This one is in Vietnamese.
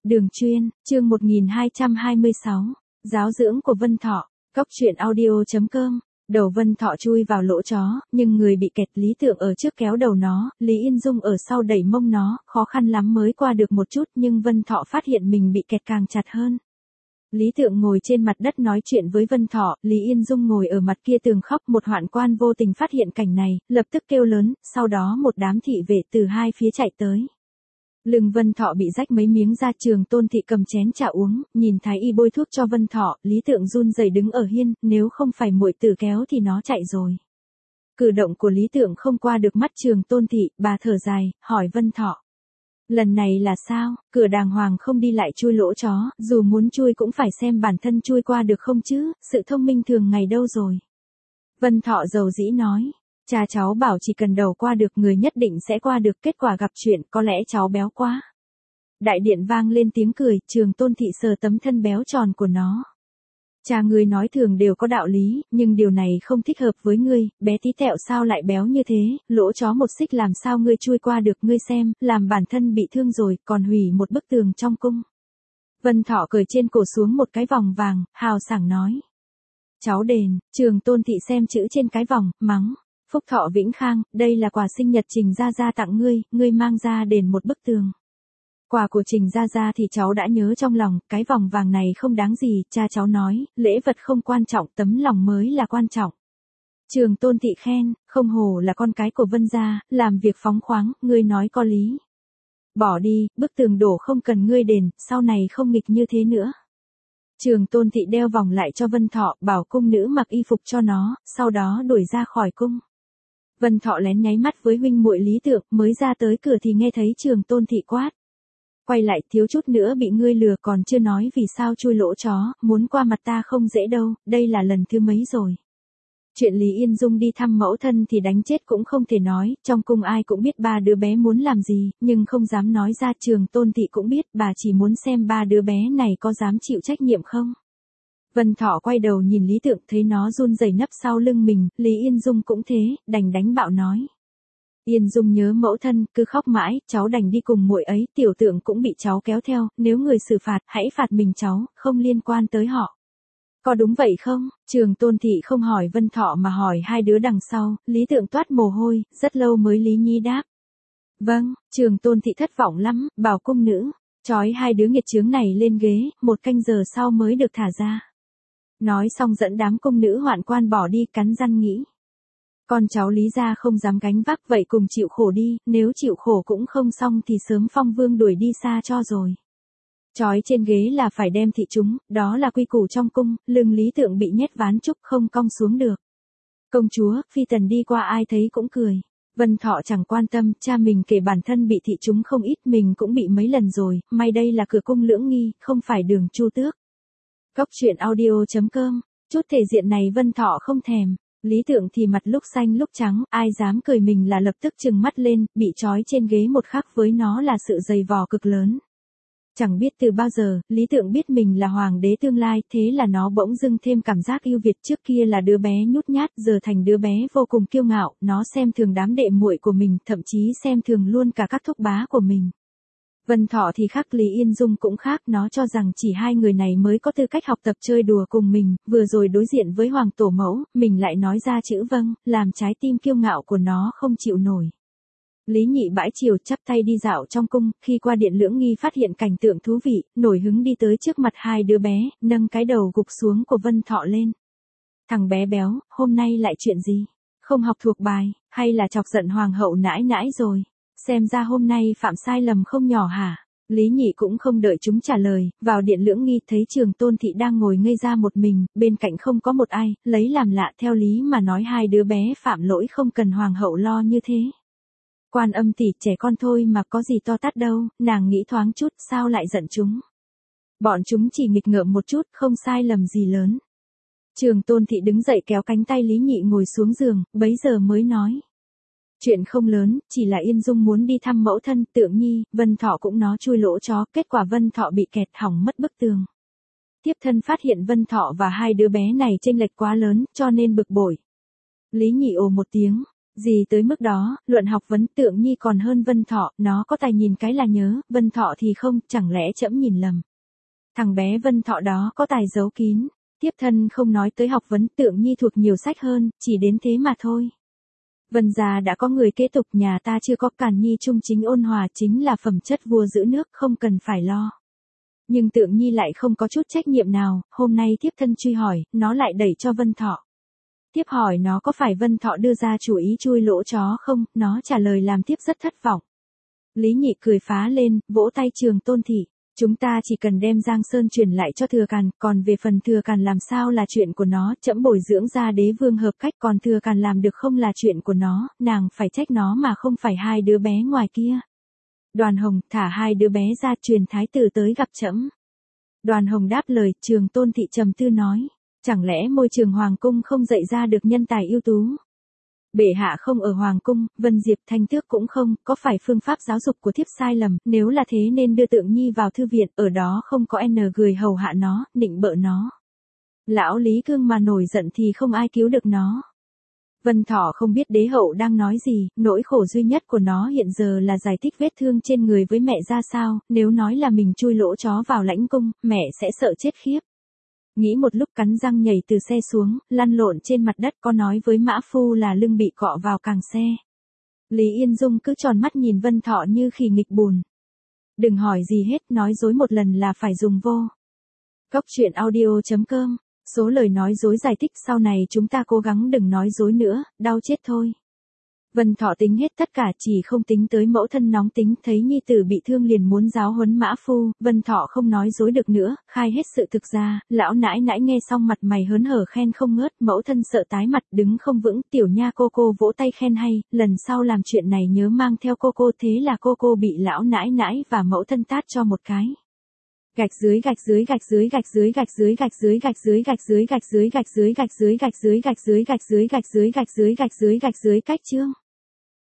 Đường chuyên, chương 1226, giáo dưỡng của Vân Thọ, Cóc truyện audio.com. Đầu Vân Thọ chui vào lỗ chó, nhưng người bị kẹt Lý Tượng ở trước kéo đầu nó, Lý Yên Dung ở sau đẩy mông nó, khó khăn lắm mới qua được một chút nhưng Vân Thọ phát hiện mình bị kẹt càng chặt hơn. Lý Tượng ngồi trên mặt đất nói chuyện với Vân Thọ, Lý Yên Dung ngồi ở mặt kia tường khóc. Một hoạn quan vô tình phát hiện cảnh này, lập tức kêu lớn, sau đó một đám thị vệ từ hai phía chạy tới. Lưng Vân Thọ bị rách mấy miếng da. Trường Tôn Thị cầm chén trà uống, nhìn Thái Y bôi thuốc cho Vân Thọ, Lý Tượng run rẩy đứng ở hiên, nếu không phải muội tử kéo thì nó chạy rồi. Cử động của Lý Tượng không qua được mắt Trường Tôn Thị, bà thở dài, hỏi Vân Thọ. Lần này là sao, cửa đàng hoàng không đi lại chui lỗ chó, dù muốn chui cũng phải xem bản thân chui qua được không chứ, sự thông minh thường ngày đâu rồi. Vân Thọ dầu dĩ nói. Cha cháu bảo chỉ cần đầu qua được người nhất định sẽ qua được, kết quả gặp chuyện, có lẽ cháu béo quá. Đại điện vang lên tiếng cười, Trường Tôn Thị sờ tấm thân béo tròn của nó. Cha ngươi nói thường đều có đạo lý, nhưng điều này không thích hợp với ngươi, bé tí tẹo sao lại béo như thế, lỗ chó một xích làm sao ngươi chui qua được, ngươi xem, làm bản thân bị thương rồi, còn hủy một bức tường trong cung. Vân Thọ cởi trên cổ xuống một cái vòng vàng, hào sảng nói. Cháu đền. Trường Tôn Thị xem chữ trên cái vòng, mắng. Phúc thọ vĩnh khang, đây là quà sinh nhật Trình Gia Gia tặng ngươi, ngươi mang ra đền một bức tường. Quà của Trình Gia Gia thì cháu đã nhớ trong lòng, cái vòng vàng này không đáng gì, cha cháu nói, lễ vật không quan trọng, tấm lòng mới là quan trọng. Trường Tôn Thị khen, không hổ là con cái của Vân gia, làm việc phóng khoáng, ngươi nói có lý. Bỏ đi, bức tường đổ không cần ngươi đền, sau này không nghịch như thế nữa. Trường Tôn Thị đeo vòng lại cho Vân Thọ, bảo cung nữ mặc y phục cho nó, sau đó đuổi ra khỏi cung. Vân Thọ lén nháy mắt với huynh muội Lý Tượng, mới ra tới cửa thì nghe thấy Trường Tôn Thị quát. Quay lại, thiếu chút nữa bị ngươi lừa, còn chưa nói vì sao chui lỗ chó, muốn qua mặt ta không dễ đâu, đây là lần thứ mấy rồi. Chuyện Lý Yên Dung đi thăm mẫu thân thì đánh chết cũng không thể nói, trong cung ai cũng biết ba đứa bé muốn làm gì, nhưng không dám nói ra. Trường Tôn Thị cũng biết, bà chỉ muốn xem ba đứa bé này có dám chịu trách nhiệm không. Vân Thọ quay đầu nhìn Lý Tượng, thấy nó run rẩy nấp sau lưng mình, Lý Yên Dung cũng thế, đành đánh bạo nói. Yên Dung nhớ mẫu thân, cứ khóc mãi, cháu đành đi cùng muội ấy, Tiểu Tượng cũng bị cháu kéo theo, nếu người xử phạt, hãy phạt mình cháu, không liên quan tới họ. Có đúng vậy không? Trường Tôn Thị không hỏi Vân Thọ mà hỏi hai đứa đằng sau, Lý Tượng toát mồ hôi, rất lâu mới Lý Nhi đáp. Vâng. Trường Tôn Thị thất vọng lắm, bảo cung nữ, trói hai đứa nghiệt chướng này lên ghế, 1 canh giờ sau mới được thả ra. Nói xong dẫn đám cung nữ hoạn quan bỏ đi, cắn răng nghĩ. Con cháu Lý gia không dám gánh vác, vậy cùng chịu khổ đi, nếu chịu khổ cũng không xong thì sớm phong vương đuổi đi xa cho rồi. Trói trên ghế là phải đem thị chúng, đó là quy củ trong cung, lưng Lý Tượng bị nhét ván trúc không cong xuống được. Công chúa, phi tần đi qua ai thấy cũng cười. Vân Thọ chẳng quan tâm, cha mình kể bản thân bị thị chúng không ít, mình cũng bị mấy lần rồi, may đây là cửa cung lưỡng nghi, không phải đường Chu Tước. Cóc truyện audio.com, chút thể diện này Vân Thọ không thèm. Lý Tượng thì mặt lúc xanh lúc trắng, ai dám cười mình là lập tức trừng mắt lên, bị trói trên ghế một khắc với nó là sự dày vò cực lớn. Chẳng biết từ bao giờ, Lý Tượng biết mình là hoàng đế tương lai, thế là nó bỗng dưng thêm cảm giác ưu việt. Trước kia là đứa bé nhút nhát, giờ thành đứa bé vô cùng kiêu ngạo, nó xem thường đám đệ muội của mình, thậm chí xem thường luôn cả các thúc bá của mình. Vân Thọ thì khác, Lý Yên Dung cũng khác, nó cho rằng chỉ hai người này mới có tư cách học tập chơi đùa cùng mình, vừa rồi đối diện với hoàng tổ mẫu, mình lại nói ra chữ vâng, làm trái tim kiêu ngạo của nó không chịu nổi. Lý Nhị bãi chiều chắp tay đi dạo trong cung, khi qua điện lưỡng nghi phát hiện cảnh tượng thú vị, nổi hứng đi tới trước mặt hai đứa bé, nâng cái đầu gục xuống của Vân Thọ lên. Thằng bé béo, hôm nay lại chuyện gì? Không học thuộc bài, hay là chọc giận hoàng hậu nãi nãi rồi? Xem ra hôm nay phạm sai lầm không nhỏ hả? Lý Nhị cũng không đợi chúng trả lời, vào điện lưỡng nghi thấy Trường Tôn Thị đang ngồi ngây ra một mình, bên cạnh không có một ai, lấy làm lạ, theo lý mà nói hai đứa bé phạm lỗi không cần hoàng hậu lo như thế. Quan Âm tỷ, trẻ con thôi mà có gì to tát đâu, nàng nghĩ thoáng chút, sao lại giận chúng? Bọn chúng chỉ nghịch ngợm một chút, không sai lầm gì lớn. Trường Tôn Thị đứng dậy kéo cánh tay Lý Nhị ngồi xuống giường, bấy giờ mới nói. Chuyện không lớn, chỉ là Yên Dung muốn đi thăm mẫu thân, Tượng Nhi, Vân Thọ cũng nó chui lỗ chó, kết quả Vân Thọ bị kẹt hỏng mất bức tường. Tiếp thân phát hiện Vân Thọ và hai đứa bé này chênh lệch quá lớn, cho nên bực bội. Lý Nhị ồ một tiếng, Gì tới mức đó, luận học vấn Tượng Nhi còn hơn Vân Thọ, nó có tài nhìn cái là nhớ, Vân Thọ thì không, chẳng lẽ trẫm nhìn lầm. Thằng bé Vân Thọ đó có tài giấu kín, tiếp thân không nói tới học vấn Tượng Nhi thuộc nhiều sách hơn, chỉ đến thế mà thôi. Vân gia đã có người kế tục, nhà ta chưa có. Càn Nhi trung chính ôn hòa chính là phẩm chất vua giữ nước, không cần phải lo. Nhưng Tượng Nhi lại không có chút trách nhiệm nào, hôm nay tiếp thân truy hỏi, nó lại đẩy cho Vân Thọ. Tiếp hỏi nó có phải Vân Thọ đưa ra chủ ý chui lỗ chó không, nó trả lời làm tiếp rất thất vọng. Lý Nhị cười phá lên, vỗ tay Trường Tôn thị. Chúng ta chỉ cần đem Giang Sơn truyền lại cho Thừa Càn, còn về phần Thừa Càn làm sao là chuyện của nó, trẫm bồi dưỡng ra đế vương hợp cách, còn Thừa Càn làm được không là chuyện của nó, nàng phải trách nó mà không phải hai đứa bé ngoài kia. Đoàn Hồng, thả hai đứa bé ra, truyền thái tử tới gặp trẫm. Đoàn Hồng đáp lời. Trường Tôn thị trầm tư nói, chẳng lẽ môi trường hoàng cung không dạy ra được nhân tài ưu tú? Bệ hạ không ở hoàng cung, Vân Diệp Thanh Tước cũng không, có phải phương pháp giáo dục của thiếp sai lầm, nếu là thế nên đưa Tượng Nhi vào thư viện, ở đó không có người hầu hạ nó, nịnh bợ nó. Lão Lý Cương mà nổi giận thì không ai cứu được nó. Vân Thọ không biết đế hậu đang nói gì, nỗi khổ duy nhất của nó hiện giờ là giải thích vết thương trên người với mẹ ra sao, nếu nói là mình chui lỗ chó vào lãnh cung, mẹ sẽ sợ chết khiếp. Nghĩ một lúc cắn răng nhảy từ xe xuống, lăn lộn trên mặt đất, có nói với mã phu là lưng bị cọ vào càng xe. Lý Yên Dung cứ tròn mắt nhìn Vân Thọ như khỉ nghịch bùn. Đừng hỏi gì hết, nói dối một lần là phải dùng vô. Cốc truyện audio.com. Số lời nói dối giải thích, sau này chúng ta cố gắng đừng nói dối nữa, đau chết thôi. Vân Thọ tính hết tất cả, chỉ không tính tới mẫu thân nóng tính, thấy nhi tử bị thương liền muốn giáo huấn mã phu, Vân Thọ không nói dối được nữa, khai hết sự thực ra. Lão nãi nãi nghe xong mặt mày hớn hở khen không ngớt, mẫu thân sợ tái mặt đứng không vững, tiểu nha cô vỗ tay khen hay, lần sau làm chuyện này nhớ mang theo cô, thế là cô bị lão nãi nãi và mẫu thân tát cho một cái. Gạch dưới gạch dưới gạch dưới gạch dưới gạch dưới gạch dưới gạch dưới gạch dưới gạch dưới gạch dưới gạch dưới gạch dưới gạch dưới gạch dưới gạch dưới gạch dưới gạch dưới gạch dưới cách chương.